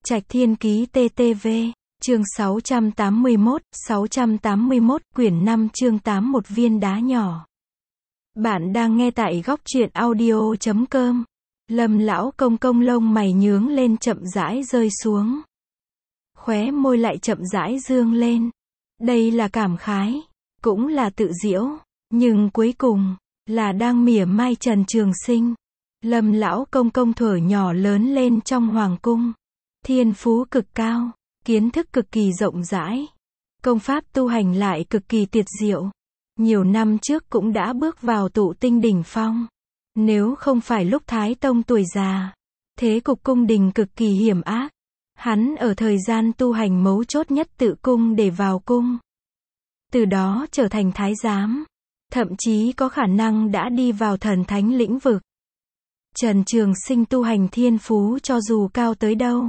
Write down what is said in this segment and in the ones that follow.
Trạch Thiên Ký TTV, chương 681, quyển 5 chương 8 một viên đá nhỏ. Bạn đang nghe tại góc truyện audio.com. Lâm lão công công lông mày nhướng lên chậm rãi rơi xuống. Khóe môi lại chậm rãi dương lên. Đây là cảm khái, cũng là tự giễu, nhưng cuối cùng, là đang mỉa mai Trần Trường Sinh. Lâm lão công công thuở nhỏ lớn lên trong hoàng cung. Thiên phú cực cao, kiến thức cực kỳ rộng rãi. Công pháp tu hành lại cực kỳ tuyệt diệu. Nhiều năm trước cũng đã bước vào tụ tinh đỉnh phong. Nếu không phải lúc Thái Tông tuổi già, thế cục cung đình cực kỳ hiểm ác. Hắn ở thời gian tu hành mấu chốt nhất tự cung để vào cung. Từ đó trở thành thái giám. Thậm chí có khả năng đã đi vào thần thánh lĩnh vực. Trần Trường Sinh tu hành thiên phú cho dù cao tới đâu.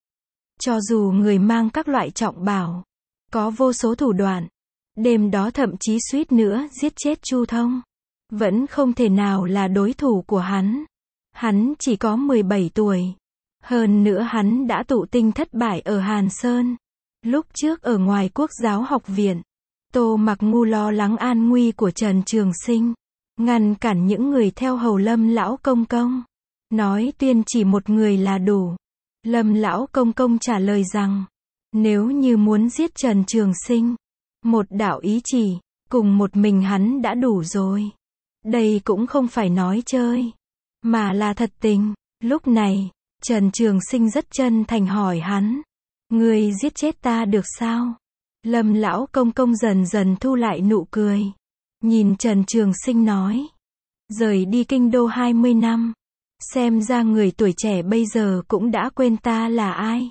Cho dù người mang các loại trọng bảo, có vô số thủ đoạn, đêm đó thậm chí suýt nữa giết chết Chu Thông, vẫn không thể nào là đối thủ của hắn. Hắn chỉ có 17 tuổi. Hơn nữa hắn đã tụ tinh thất bại ở Hàn Sơn. Lúc trước ở ngoài Quốc giáo học viện, Tô Mặc Ngu lo lắng an nguy của Trần Trường Sinh, ngăn cản những người theo hầu Lâm lão công công, nói tuyên chỉ một người là đủ. Lâm lão công công trả lời rằng, nếu như muốn giết Trần Trường Sinh, một đạo ý chỉ, cùng một mình hắn đã đủ rồi. Đây cũng không phải nói chơi, mà là thật tình. Lúc này, Trần Trường Sinh rất chân thành hỏi hắn, ngươi giết chết ta được sao? Lâm lão công công dần dần thu lại nụ cười, nhìn Trần Trường Sinh nói, rời đi kinh đô 20 năm, xem ra người tuổi trẻ bây giờ cũng đã quên ta là ai.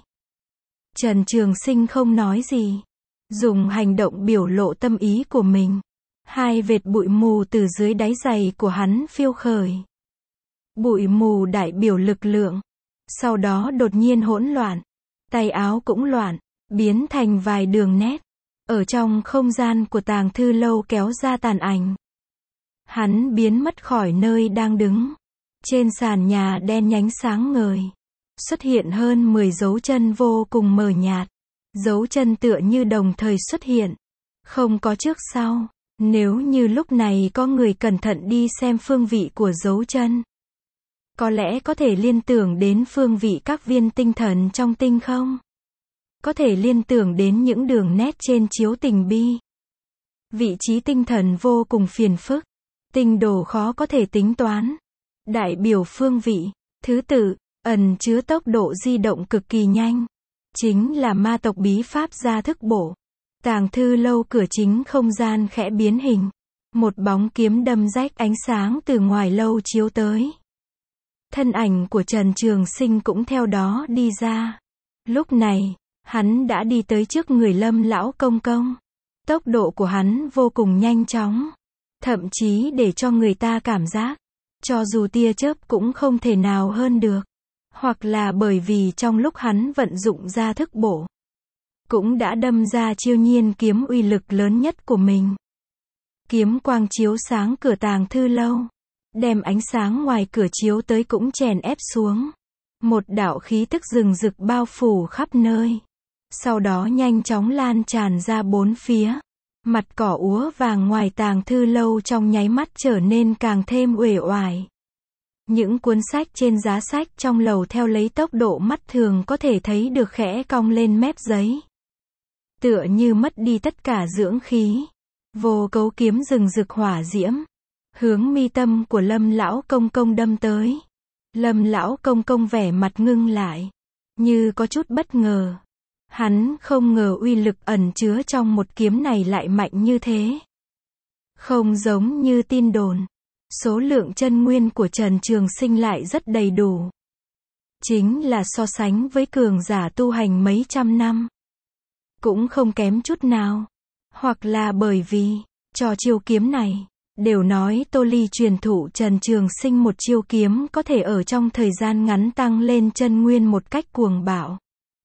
Trần Trường Sinh không nói gì, dùng hành động biểu lộ tâm ý của mình. Hai vệt bụi mù từ dưới đáy giày của hắn phiêu khởi. Bụi mù đại biểu lực lượng, sau đó đột nhiên hỗn loạn, tay áo cũng loạn, biến thành vài đường nét, ở trong không gian của tàng thư lâu kéo ra tàn ảnh. Hắn biến mất khỏi nơi đang đứng. Trên sàn nhà đen nhánh sáng ngời, xuất hiện hơn 10 dấu chân vô cùng mờ nhạt. Dấu chân tựa như đồng thời xuất hiện, không có trước sau. Nếu như lúc này có người cẩn thận đi xem phương vị của dấu chân, có lẽ có thể liên tưởng đến phương vị các viên tinh thần trong tinh không. Có thể liên tưởng đến những đường nét trên chiếu tình bi. Vị trí tinh thần vô cùng phiền phức, tinh đồ khó có thể tính toán. Đại biểu phương vị, thứ tự, ẩn chứa tốc độ di động cực kỳ nhanh. Chính là ma tộc bí pháp gia thức bổ. Tàng thư lâu cửa chính không gian khẽ biến hình. Một bóng kiếm đâm rách ánh sáng từ ngoài lâu chiếu tới. Thân ảnh của Trần Trường Sinh cũng theo đó đi ra. Lúc này, hắn đã đi tới trước người Lâm lão công công. Tốc độ của hắn vô cùng nhanh chóng. Thậm chí để cho người ta cảm giác, cho dù tia chớp cũng không thể nào hơn được. Hoặc là bởi vì trong lúc hắn vận dụng ra thức bổ, cũng đã đâm ra chiêu nhiên kiếm uy lực lớn nhất của mình. Kiếm quang chiếu sáng cửa tàng thư lâu, đem ánh sáng ngoài cửa chiếu tới cũng chèn ép xuống. Một đạo khí tức rừng rực bao phủ khắp nơi. Sau đó nhanh chóng lan tràn ra bốn phía. Mặt cỏ úa vàng ngoài tàng thư lâu trong nháy mắt trở nên càng thêm uể oải. Những cuốn sách trên giá sách trong lầu theo lấy tốc độ mắt thường có thể thấy được khẽ cong lên mép giấy. Tựa như mất đi tất cả dưỡng khí. Vô cấu kiếm rừng rực hỏa diễm, hướng mi tâm của Lâm lão công công đâm tới. Lâm lão công công vẻ mặt ngưng lại, như có chút bất ngờ. Hắn không ngờ uy lực ẩn chứa trong một kiếm này lại mạnh như thế. Không giống như tin đồn, số lượng chân nguyên của Trần Trường Sinh lại rất đầy đủ. Chính là so sánh với cường giả tu hành mấy trăm năm, cũng không kém chút nào. Hoặc là bởi vì, cho chiêu kiếm này, đều nói Tô Ly truyền thụ Trần Trường Sinh một chiêu kiếm có thể ở trong thời gian ngắn tăng lên chân nguyên một cách cuồng bạo.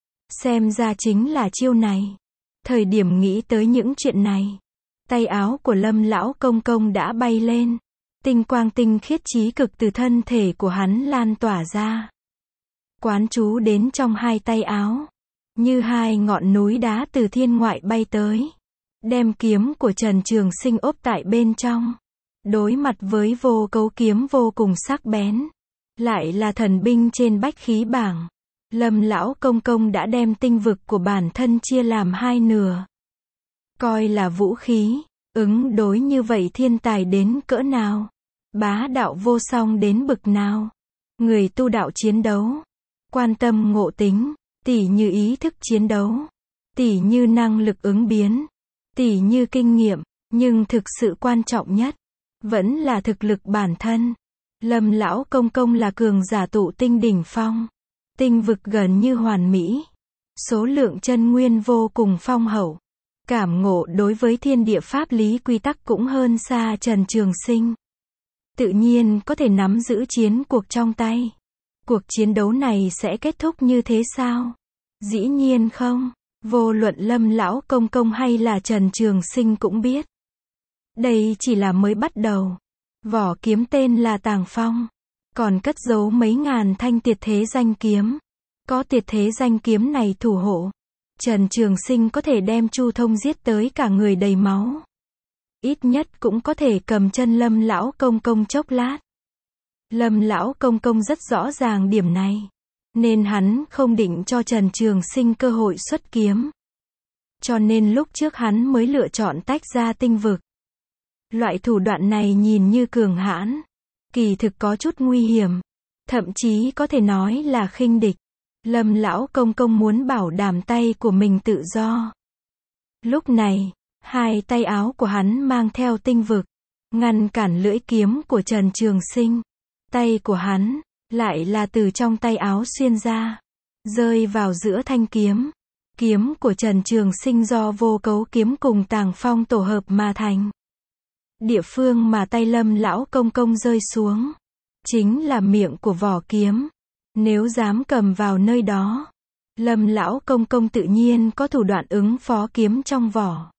Xem ra chính là chiêu này. Thời điểm nghĩ tới những chuyện này, tay áo của Lâm lão công công đã bay lên. Tinh quang tinh khiết chí cực từ thân thể của hắn lan tỏa ra. quán chú đến trong hai tay áo, như hai ngọn núi đá từ thiên ngoại bay tới, đem kiếm của Trần Trường Sinh ốp tại bên trong. Đối mặt với vô cấu kiếm vô cùng sắc bén, lại là thần binh trên bách khí bảng, Lâm lão công công đã đem tinh vực của bản thân chia làm hai nửa, coi là vũ khí, ứng đối như vậy thiên tài đến cỡ nào, bá đạo vô song đến bực nào. Người tu đạo chiến đấu, quan tâm ngộ tính, tỉ như ý thức chiến đấu, tỉ như năng lực ứng biến, tỉ như kinh nghiệm, nhưng thực sự quan trọng nhất vẫn là thực lực bản thân. Lâm lão công công là cường giả tụ tinh đỉnh phong, tinh vực gần như hoàn mỹ, số lượng chân nguyên vô cùng phong hậu, cảm ngộ đối với thiên địa pháp lý quy tắc cũng hơn xa Trần Trường Sinh. Tự nhiên có thể nắm giữ chiến cuộc trong tay. Cuộc chiến đấu này sẽ kết thúc như thế sao? Dĩ nhiên không. Vô luận Lâm lão công công hay là Trần Trường Sinh cũng biết, đây chỉ là mới bắt đầu. Vỏ kiếm tên là Tàng Phong, còn cất giấu mấy ngàn thanh tuyệt thế danh kiếm. Có tuyệt thế danh kiếm này thủ hộ, Trần Trường Sinh có thể đem Chu Thông giết tới cả người đầy máu. Ít nhất cũng có thể cầm chân Lâm lão công công chốc lát. Lâm lão công công rất rõ ràng điểm này, nên hắn không định cho Trần Trường Sinh cơ hội xuất kiếm. Cho nên lúc trước hắn mới lựa chọn tách ra tinh vực. Loại thủ đoạn này nhìn như cường hãn, kỳ thực có chút nguy hiểm, thậm chí có thể nói là khinh địch. Lâm lão công công muốn bảo đảm tay của mình tự do. Lúc này, hai tay áo của hắn mang theo tinh vực, ngăn cản lưỡi kiếm của Trần Trường Sinh. Tay của hắn lại là từ trong tay áo xuyên ra, rơi vào giữa thanh kiếm. Kiếm của Trần Trường Sinh do vô cấu kiếm cùng Tàng Phong tổ hợp mà thành. Địa phương mà tay Lâm lão công công rơi xuống, chính là miệng của vỏ kiếm. Nếu dám cầm vào nơi đó, Lâm lão công công tự nhiên có thủ đoạn ứng phó kiếm trong vỏ.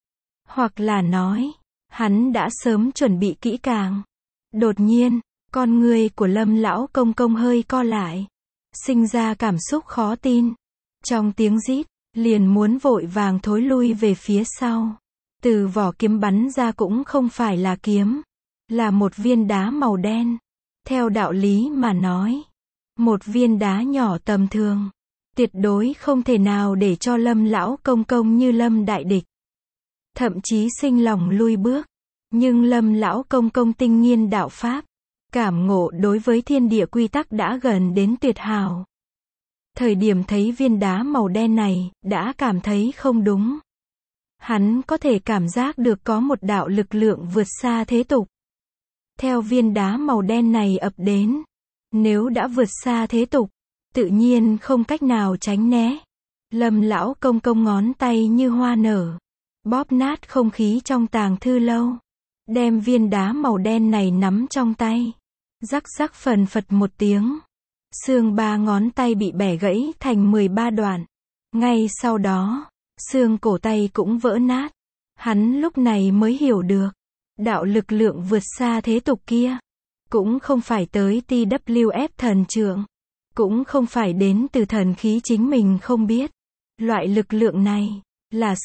Hoặc là nói, hắn đã sớm chuẩn bị kỹ càng. Đột nhiên, con người của Lâm lão công công hơi co lại, sinh ra cảm xúc khó tin. Trong tiếng rít, liền muốn vội vàng thối lui về phía sau. Từ vỏ kiếm bắn ra cũng không phải là kiếm, là một viên đá màu đen. Theo đạo lý mà nói, một viên đá nhỏ tầm thường, tuyệt đối không thể nào để cho Lâm lão công công như Lâm đại địch, thậm chí sinh lòng lui bước. Nhưng Lâm lão công công tinh nghiên đạo pháp, cảm ngộ đối với thiên địa quy tắc đã gần đến tuyệt hảo. Thời điểm thấy viên đá màu đen này, đã cảm thấy không đúng. Hắn có thể cảm giác được có một đạo lực lượng vượt xa thế tục theo viên đá màu đen này ập đến. Nếu đã vượt xa thế tục, tự nhiên không cách nào tránh né. Lâm lão công công ngón tay như hoa nở, bóp nát không khí trong tàng thư lâu, đem viên đá màu đen này nắm trong tay. Rắc rắc phần phật một tiếng, xương ba ngón tay bị bẻ gãy thành 13 đoạn. Ngay sau đó, xương cổ tay cũng vỡ nát. Hắn lúc này mới hiểu được, đạo lực lượng vượt xa thế tục kia, cũng không phải tới TWF thần trượng, cũng không phải đến từ thần khí chính mình không biết. Loại lực lượng này, là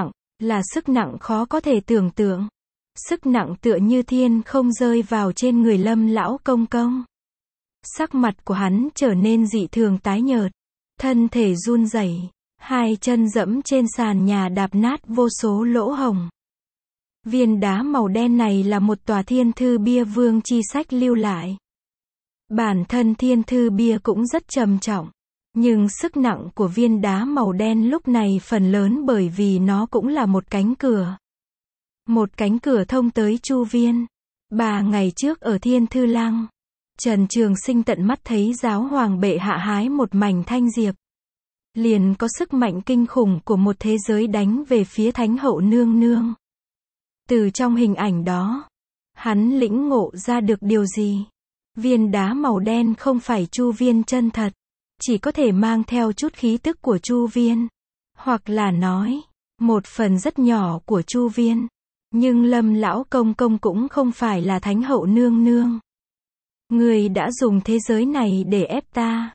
sức nặng khó có thể tưởng tượng. Sức nặng tựa như thiên không rơi vào trên người Lâm lão công công. Sắc mặt của hắn trở nên dị thường tái nhợt, thân thể run rẩy, hai chân dẫm trên sàn nhà đạp nát vô số lỗ hổng. Viên đá màu đen này là một tòa thiên thư bia vương chi sách lưu lại. Bản thân thiên thư bia cũng rất trầm trọng, nhưng sức nặng của viên đá màu đen lúc này phần lớn bởi vì nó cũng là một cánh cửa. Một cánh cửa thông tới Chu Viên. 3 ngày trước ở Thiên Thư Lăng, Trần Trường Sinh tận mắt thấy giáo hoàng bệ hạ hái một mảnh thanh diệp. Liền có sức mạnh kinh khủng của một thế giới đánh về phía Thánh hậu nương nương. Từ trong hình ảnh đó, hắn lĩnh ngộ ra được điều gì? Viên đá màu đen không phải Chu Viên chân thật, chỉ có thể mang theo chút khí tức của Chu Viên, hoặc là nói, một phần rất nhỏ của Chu Viên. Nhưng Lâm lão công công cũng không phải là Thánh hậu nương nương. Người đã dùng thế giới này để ép ta.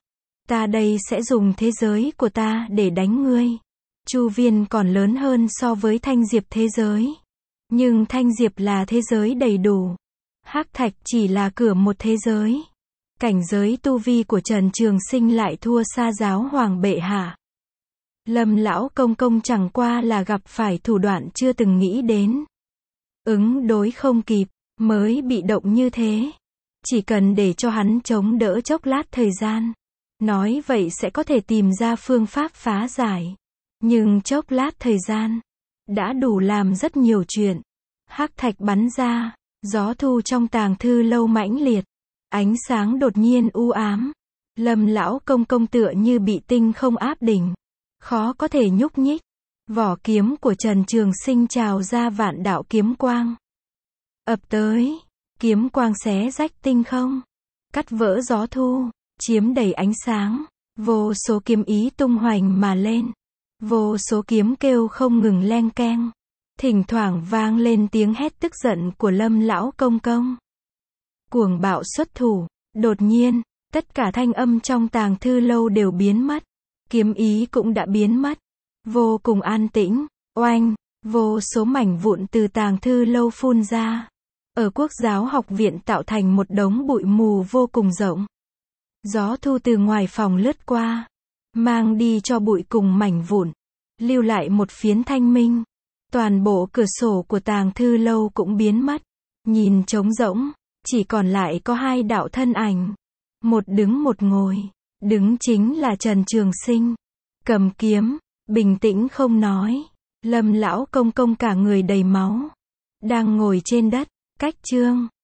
Ta đây sẽ dùng thế giới của ta để đánh ngươi. Chu viên còn lớn hơn so với Thanh Diệp thế giới. Nhưng Thanh Diệp là thế giới đầy đủ. Hắc Thạch chỉ là cửa một thế giới. Cảnh giới tu vi của Trần Trường Sinh lại thua xa giáo hoàng bệ hạ. Lâm lão công công chẳng qua là gặp phải thủ đoạn chưa từng nghĩ đến. Ứng đối không kịp, mới bị động như thế. Chỉ cần để cho hắn chống đỡ chốc lát thời gian. Nói vậy sẽ có thể tìm ra phương pháp phá giải. Nhưng chốc lát thời gian, đã đủ làm rất nhiều chuyện. Hắc thạch bắn ra, gió thu trong tàng thư lâu mãnh liệt. Ánh sáng đột nhiên u ám. Lâm lão công công tựa như bị tinh không áp đỉnh. Khó có thể nhúc nhích. Vỏ kiếm của Trần Trường Sinh trào ra vạn đạo kiếm quang. Ập tới, kiếm quang xé rách tinh không. Cắt vỡ gió thu, chiếm đầy ánh sáng. Vô số kiếm ý tung hoành mà lên. Vô số kiếm kêu không ngừng len keng. Thỉnh thoảng vang lên tiếng hét tức giận của Lâm lão công công. Cuồng bạo xuất thủ, đột nhiên, tất cả thanh âm trong tàng thư lâu đều biến mất. Kiếm ý cũng đã biến mất. Vô cùng an tĩnh, oanh, vô số mảnh vụn từ tàng thư lâu phun ra. Ở Quốc giáo học viện tạo thành một đống bụi mù vô cùng rộng. Gió thu từ ngoài phòng lướt qua, mang đi cho bụi cùng mảnh vụn, lưu lại một phiến thanh minh. Toàn bộ cửa sổ của tàng thư lâu cũng biến mất. Nhìn trống rỗng, chỉ còn lại có hai đạo thân ảnh. Một đứng một ngồi. Đứng chính là Trần Trường Sinh. Cầm kiếm, bình tĩnh không nói. Lâm lão công công cả người đầy máu. Đang ngồi trên đất, cách chương.